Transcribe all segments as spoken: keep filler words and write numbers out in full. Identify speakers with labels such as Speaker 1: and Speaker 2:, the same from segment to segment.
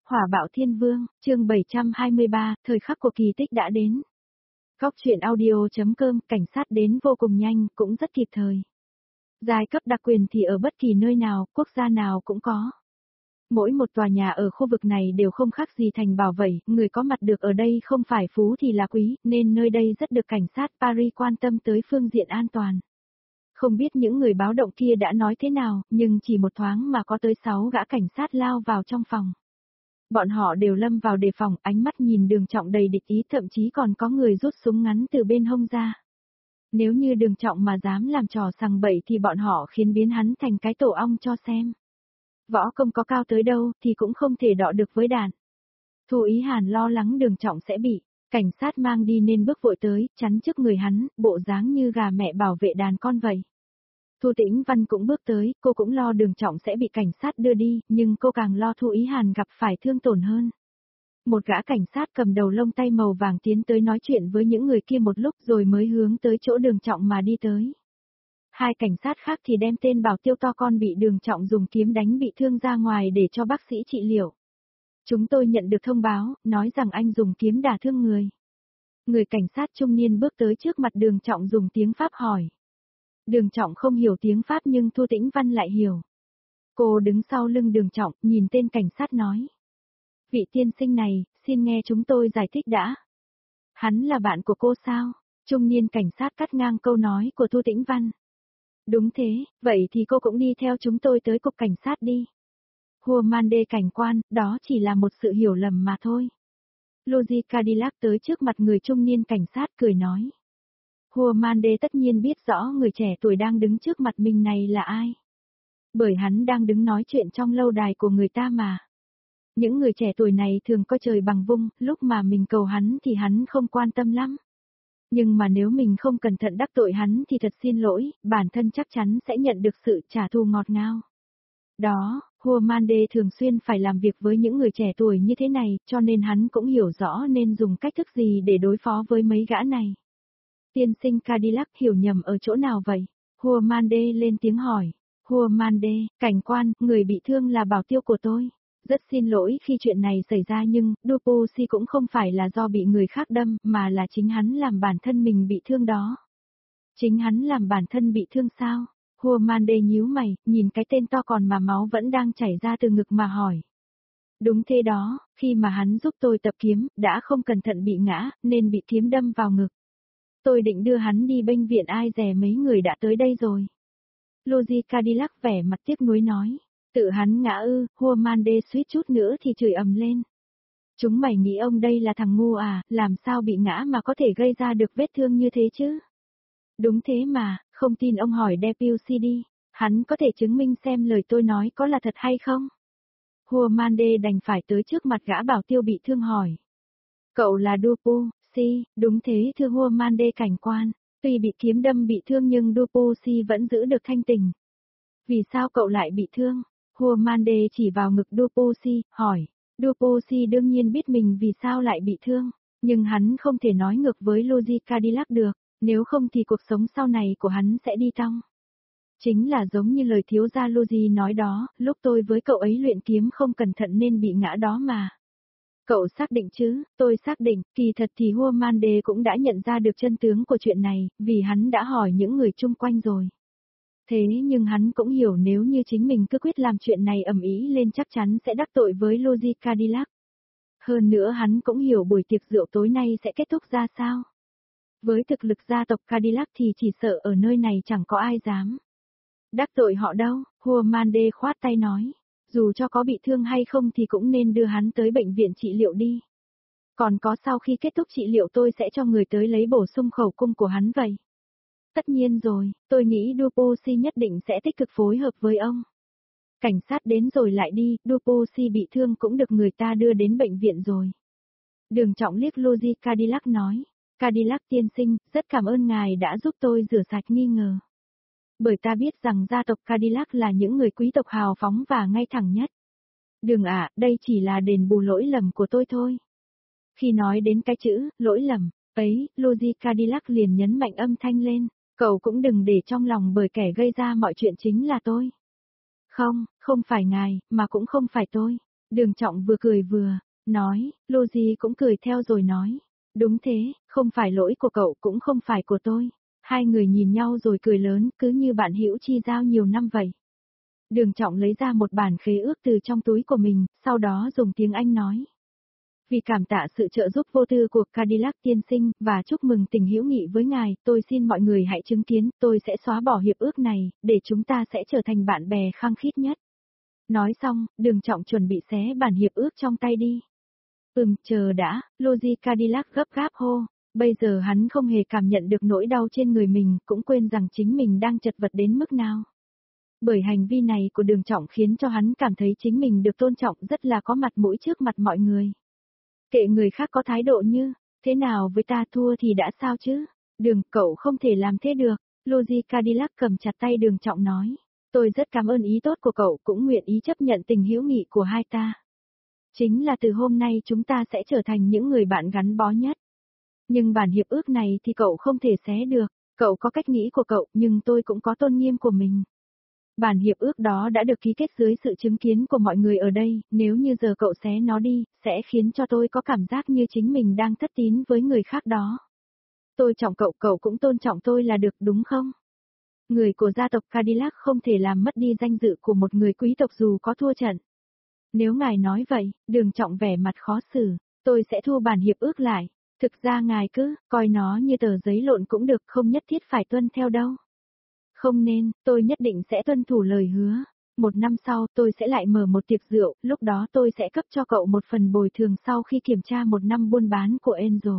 Speaker 1: Hỏa bạo thiên vương, chương bảy trăm hai mươi ba, thời khắc của kỳ tích đã đến. Góc truyện audio.com, cảnh sát đến vô cùng nhanh, cũng rất kịp thời. Giai cấp đặc quyền thì ở bất kỳ nơi nào, quốc gia nào cũng có. Mỗi một tòa nhà ở khu vực này đều không khác gì thành bảo vậy, người có mặt được ở đây không phải phú thì là quý, nên nơi đây rất được cảnh sát Paris quan tâm tới phương diện an toàn. Không biết những người báo động kia đã nói thế nào, nhưng chỉ một thoáng mà có tới sáu gã cảnh sát lao vào trong phòng. Bọn họ đều lâm vào đề phòng, ánh mắt nhìn Đường Trọng đầy địch ý, thậm chí còn có người rút súng ngắn từ bên hông ra. Nếu như Đường Trọng mà dám làm trò sằng bậy thì bọn họ khiến biến hắn thành cái tổ ong cho xem. Võ công có cao tới đâu thì cũng không thể đọ được với đàn. Thu Ý Hàn lo lắng Đường Trọng sẽ bị cảnh sát mang đi nên bước vội tới, chắn trước người hắn, bộ dáng như gà mẹ bảo vệ đàn con vậy. Thu Tĩnh Văn cũng bước tới, cô cũng lo Đường Trọng sẽ bị cảnh sát đưa đi, nhưng cô càng lo Thu Ý Hàn gặp phải thương tổn hơn. Một gã cảnh sát cầm đầu lông tay màu vàng tiến tới nói chuyện với những người kia một lúc rồi mới hướng tới chỗ Đường Trọng mà đi tới. Hai cảnh sát khác thì đem tên bảo tiêu to con bị Đường Trọng dùng kiếm đánh bị thương ra ngoài để cho bác sĩ trị liệu. Chúng tôi nhận được thông báo, nói rằng anh dùng kiếm đả thương người. Người cảnh sát trung niên bước tới trước mặt Đường Trọng dùng tiếng Pháp hỏi. Đường Trọng không hiểu tiếng Pháp nhưng Thu Tĩnh Văn lại hiểu. Cô đứng sau lưng Đường Trọng, nhìn tên cảnh sát nói. Vị tiên sinh này, xin nghe chúng tôi giải thích đã. Hắn là bạn của cô sao? Trung niên cảnh sát cắt ngang câu nói của Thu Tĩnh Văn. Đúng thế, vậy thì cô cũng đi theo chúng tôi tới cục cảnh sát đi. Hua Mande cảnh quan, đó chỉ là một sự hiểu lầm mà thôi. Luigi Cadillac tới trước mặt người trung niên cảnh sát cười nói. Hua Mande tất nhiên biết rõ người trẻ tuổi đang đứng trước mặt mình này là ai. Bởi hắn đang đứng nói chuyện trong lâu đài của người ta mà. Những người trẻ tuổi này thường coi trời bằng vung, lúc mà mình cầu hắn thì hắn không quan tâm lắm. Nhưng mà nếu mình không cẩn thận đắc tội hắn thì thật xin lỗi, bản thân chắc chắn sẽ nhận được sự trả thù ngọt ngào. Đó, Hua Mande thường xuyên phải làm việc với những người trẻ tuổi như thế này, cho nên hắn cũng hiểu rõ nên dùng cách thức gì để đối phó với mấy gã này. Tiên sinh Cadillac hiểu nhầm ở chỗ nào vậy? Hua Mande lên tiếng hỏi. Hua Mande, cảnh quan, người bị thương là bảo tiêu của tôi. Rất xin lỗi khi chuyện này xảy ra nhưng, Dupusi cũng không phải là do bị người khác đâm, mà là chính hắn làm bản thân mình bị thương đó. Chính hắn làm bản thân bị thương sao? Hua Mande nhíu mày, nhìn cái tên to còn mà máu vẫn đang chảy ra từ ngực mà hỏi. Đúng thế đó, khi mà hắn giúp tôi tập kiếm, đã không cẩn thận bị ngã, nên bị kiếm đâm vào ngực. Tôi định đưa hắn đi bệnh viện ai dè mấy người đã tới đây rồi. Luigi Cadillac vẻ mặt tiếc nuối nói. Tự hắn ngã ư, Hua Mande suýt chút nữa thì chửi ầm lên. Chúng mày nghĩ ông đây là thằng ngu à, làm sao bị ngã mà có thể gây ra được vết thương như thế chứ? Đúng thế mà, không tin ông hỏi Deputy đi, hắn có thể chứng minh xem lời tôi nói có là thật hay không? Hua Mande đành phải tới trước mặt gã bảo tiêu bị thương hỏi. Cậu là Dupu, si, đúng thế thưa Hua Mande cảnh quan, tuy bị kiếm đâm bị thương nhưng Dupu si vẫn giữ được thanh tình. Vì sao cậu lại bị thương? Hua Mande chỉ vào ngực Dupu si, hỏi. Dupu si đương nhiên biết mình vì sao lại bị thương, nhưng hắn không thể nói ngược với Luigi Cadillac được, nếu không thì cuộc sống sau này của hắn sẽ đi tong. Chính là giống như lời thiếu gia Luigi nói đó, lúc tôi với cậu ấy luyện kiếm không cẩn thận nên bị ngã đó mà. Cậu xác định chứ? Tôi xác định, kỳ thật thì Hua Mande cũng đã nhận ra được chân tướng của chuyện này, vì hắn đã hỏi những người chung quanh rồi. Thế nhưng hắn cũng hiểu nếu như chính mình cứ quyết làm chuyện này ầm ĩ lên chắc chắn sẽ đắc tội với Luigi Cadillac. Hơn nữa hắn cũng hiểu buổi tiệc rượu tối nay sẽ kết thúc ra sao. Với thực lực gia tộc Cadillac thì chỉ sợ ở nơi này chẳng có ai dám đắc tội họ đâu, Hua Mande khoát tay nói. Dù cho có bị thương hay không thì cũng nên đưa hắn tới bệnh viện trị liệu đi. Còn có sau khi kết thúc trị liệu tôi sẽ cho người tới lấy bổ sung khẩu cung của hắn vậy. Tất nhiên rồi, tôi nghĩ Dupusi nhất định sẽ tích cực phối hợp với ông. Cảnh sát đến rồi lại đi, Dupusi bị thương cũng được người ta đưa đến bệnh viện rồi. Đường Trọng liếc Luigi Cadillac nói. Cadillac tiên sinh, rất cảm ơn ngài đã giúp tôi rửa sạch nghi ngờ. Bởi ta biết rằng gia tộc Cadillac là những người quý tộc hào phóng và ngay thẳng nhất. Đường ạ, đây chỉ là đền bù lỗi lầm của tôi thôi. Khi nói đến cái chữ, lỗi lầm, ấy, Luigi Cadillac liền nhấn mạnh âm thanh lên. Cậu cũng đừng để trong lòng bởi kẻ gây ra mọi chuyện chính là tôi. Không, không phải ngài, mà cũng không phải tôi. Đường Trọng vừa cười vừa, nói, Lucy cũng cười theo rồi nói. Đúng thế, không phải lỗi của cậu cũng không phải của tôi. Hai người nhìn nhau rồi cười lớn, cứ như bạn hữu chi giao nhiều năm vậy. Đường Trọng lấy ra một bản khế ước từ trong túi của mình, sau đó dùng tiếng Anh nói. Vì cảm tạ sự trợ giúp vô tư của Cadillac tiên sinh, và chúc mừng tình hữu nghị với ngài, tôi xin mọi người hãy chứng kiến, tôi sẽ xóa bỏ hiệp ước này, để chúng ta sẽ trở thành bạn bè khăng khít nhất. Nói xong, Đường Trọng chuẩn bị xé bản hiệp ước trong tay đi. Ừm, chờ đã, Lucy Cadillac gấp gáp hô. Bây giờ hắn không hề cảm nhận được nỗi đau trên người mình, cũng quên rằng chính mình đang chật vật đến mức nào. Bởi hành vi này của Đường Trọng khiến cho hắn cảm thấy chính mình được tôn trọng rất là có mặt mũi trước mặt mọi người. Kệ người khác có thái độ như, thế nào với ta thua thì đã sao chứ? Đường, cậu không thể làm thế được. Lucy Cadillac cầm chặt tay Đường Trọng nói. Tôi rất cảm ơn ý tốt của cậu, cũng nguyện ý chấp nhận tình hữu nghị của hai ta. Chính là từ hôm nay chúng ta sẽ trở thành những người bạn gắn bó nhất. Nhưng bản hiệp ước này thì cậu không thể xé được. Cậu có cách nghĩ của cậu, nhưng tôi cũng có tôn nghiêm của mình. Bản hiệp ước đó đã được ký kết dưới sự chứng kiến của mọi người ở đây, nếu như giờ cậu xé nó đi, sẽ khiến cho tôi có cảm giác như chính mình đang thất tín với người khác đó. Tôi trọng cậu, cậu cũng tôn trọng tôi là được, đúng không? Người của gia tộc Cadillac không thể làm mất đi danh dự của một người quý tộc dù có thua trận. Nếu ngài nói vậy, Đường Trọng vẻ mặt khó xử, tôi sẽ thu bản hiệp ước lại. Thực ra ngài cứ, coi nó như tờ giấy lộn cũng được, không nhất thiết phải tuân theo đâu. Không nên, tôi nhất định sẽ tuân thủ lời hứa. Một năm sau tôi sẽ lại mở một tiệc rượu, lúc đó tôi sẽ cấp cho cậu một phần bồi thường sau khi kiểm tra một năm buôn bán của Angel.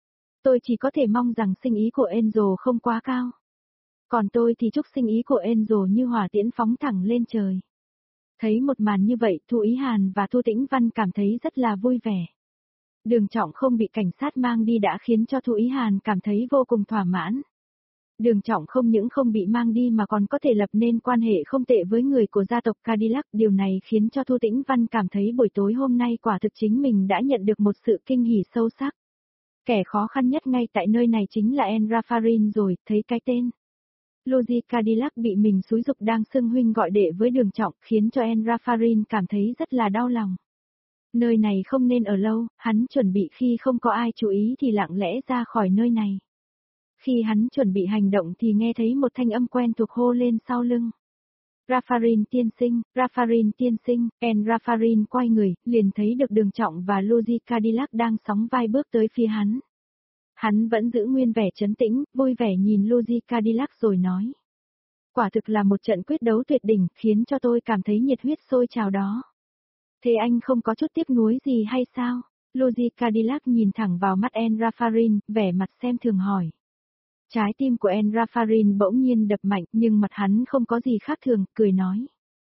Speaker 1: Tôi chỉ có thể mong rằng sinh ý của Angel không quá cao. Còn tôi thì chúc sinh ý của Angel như hỏa tiễn phóng thẳng lên trời. Thấy một màn như vậy, Thu Ý Hàn và Thu Tĩnh Văn cảm thấy rất là vui vẻ. Đường Trọng không bị cảnh sát mang đi đã khiến cho Thu Ý Hàn cảm thấy vô cùng thỏa mãn. Đường Trọng không những không bị mang đi mà còn có thể lập nên quan hệ không tệ với người của gia tộc Cadillac. Điều này khiến cho Thu Tĩnh Văn cảm thấy buổi tối hôm nay quả thực chính mình đã nhận được một sự kinh hỉ sâu sắc. Kẻ khó khăn nhất ngay tại nơi này chính là Enrafarin rồi, thấy cái tên. Lucy Cadillac bị mình xúi dục đang xưng huynh gọi đệ với Đường Trọng khiến cho Enrafarin cảm thấy rất là đau lòng. Nơi này không nên ở lâu, hắn chuẩn bị khi không có ai chú ý thì lặng lẽ ra khỏi nơi này. Khi hắn chuẩn bị hành động thì nghe thấy một thanh âm quen thuộc hô lên sau lưng. Rafarin tiên sinh, Rafarin tiên sinh, Enrafarin quay người, liền thấy được Đường Trọng và Lucy Cadillac đang sóng vai bước tới phía hắn. Hắn vẫn giữ nguyên vẻ trấn tĩnh, vui vẻ nhìn Lucy Cadillac rồi nói. Quả thực là một trận quyết đấu tuyệt đỉnh, khiến cho tôi cảm thấy nhiệt huyết sôi trào đó. Thế anh không có chút tiếc nuối gì hay sao? Lucy Cadillac nhìn thẳng vào mắt Enrafarin, vẻ mặt xem thường hỏi. Trái tim của Enrafarin bỗng nhiên đập mạnh, nhưng mặt hắn không có gì khác thường, cười nói.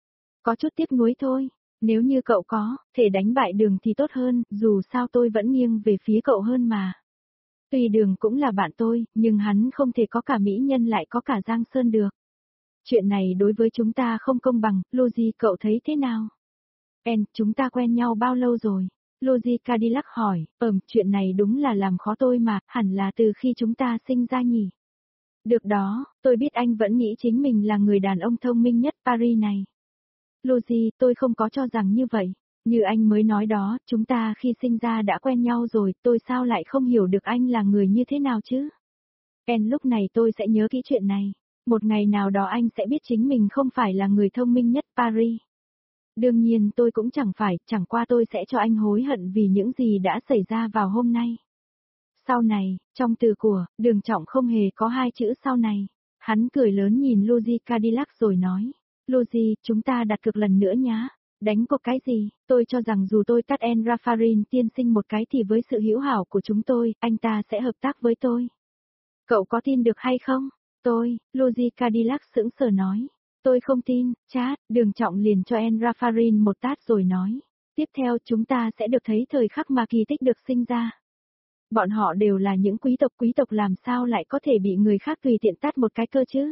Speaker 1: Có chút tiếc nuối thôi, nếu như cậu có, thể đánh bại Đường thì tốt hơn, dù sao tôi vẫn nghiêng về phía cậu hơn mà. Tuy Đường cũng là bạn tôi, nhưng hắn không thể có cả mỹ nhân lại có cả Giang Sơn được. Chuyện này đối với chúng ta không công bằng, Lucy cậu thấy thế nào? En, chúng ta quen nhau bao lâu rồi? Lucy Cadillac hỏi, ừm, chuyện này đúng là làm khó tôi mà, hẳn là từ khi chúng ta sinh ra nhỉ. Được đó, tôi biết anh vẫn nghĩ chính mình là người đàn ông thông minh nhất Paris này. Lucy, tôi không có cho rằng như vậy. Như anh mới nói đó, chúng ta khi sinh ra đã quen nhau rồi, tôi sao lại không hiểu được anh là người như thế nào chứ? En, lúc này tôi sẽ nhớ kỹ chuyện này. Một ngày nào đó anh sẽ biết chính mình không phải là người thông minh nhất Paris. Đương nhiên tôi cũng chẳng phải, chẳng qua tôi sẽ cho anh hối hận vì những gì đã xảy ra vào hôm nay. Sau này, trong từ của, Đường Trọng không hề có hai chữ sau này. Hắn cười lớn nhìn Lucy Cadillac rồi nói. Lucy, chúng ta đặt cược lần nữa nhá. Đánh cuộc cái gì? Tôi cho rằng dù tôi tát Enrafarin tiên sinh một cái thì với sự hữu hảo của chúng tôi, anh ta sẽ hợp tác với tôi. Cậu có tin được hay không? Tôi, Lucy Cadillac sững sờ nói. Tôi không tin, chát, Đường Trọng liền cho Enrafarin một tát rồi nói. Tiếp theo chúng ta sẽ được thấy thời khắc mà kỳ tích được sinh ra. Bọn họ đều là những quý tộc, quý tộc làm sao lại có thể bị người khác tùy tiện tát một cái cơ chứ?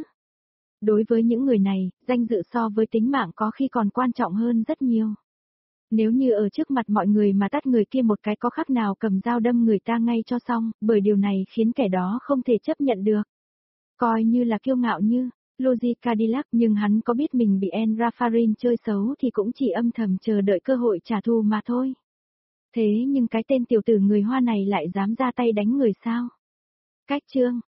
Speaker 1: Đối với những người này, danh dự so với tính mạng có khi còn quan trọng hơn rất nhiều. Nếu như ở trước mặt mọi người mà tát người kia một cái có khác nào cầm dao đâm người ta ngay cho xong, bởi điều này khiến kẻ đó không thể chấp nhận được. Coi như là kiêu ngạo như, Logic Cadillac, nhưng hắn có biết mình bị En Raffarin chơi xấu thì cũng chỉ âm thầm chờ đợi cơ hội trả thù mà thôi. Thế nhưng cái tên tiểu tử người Hoa này lại dám ra tay đánh người sao? Cách chương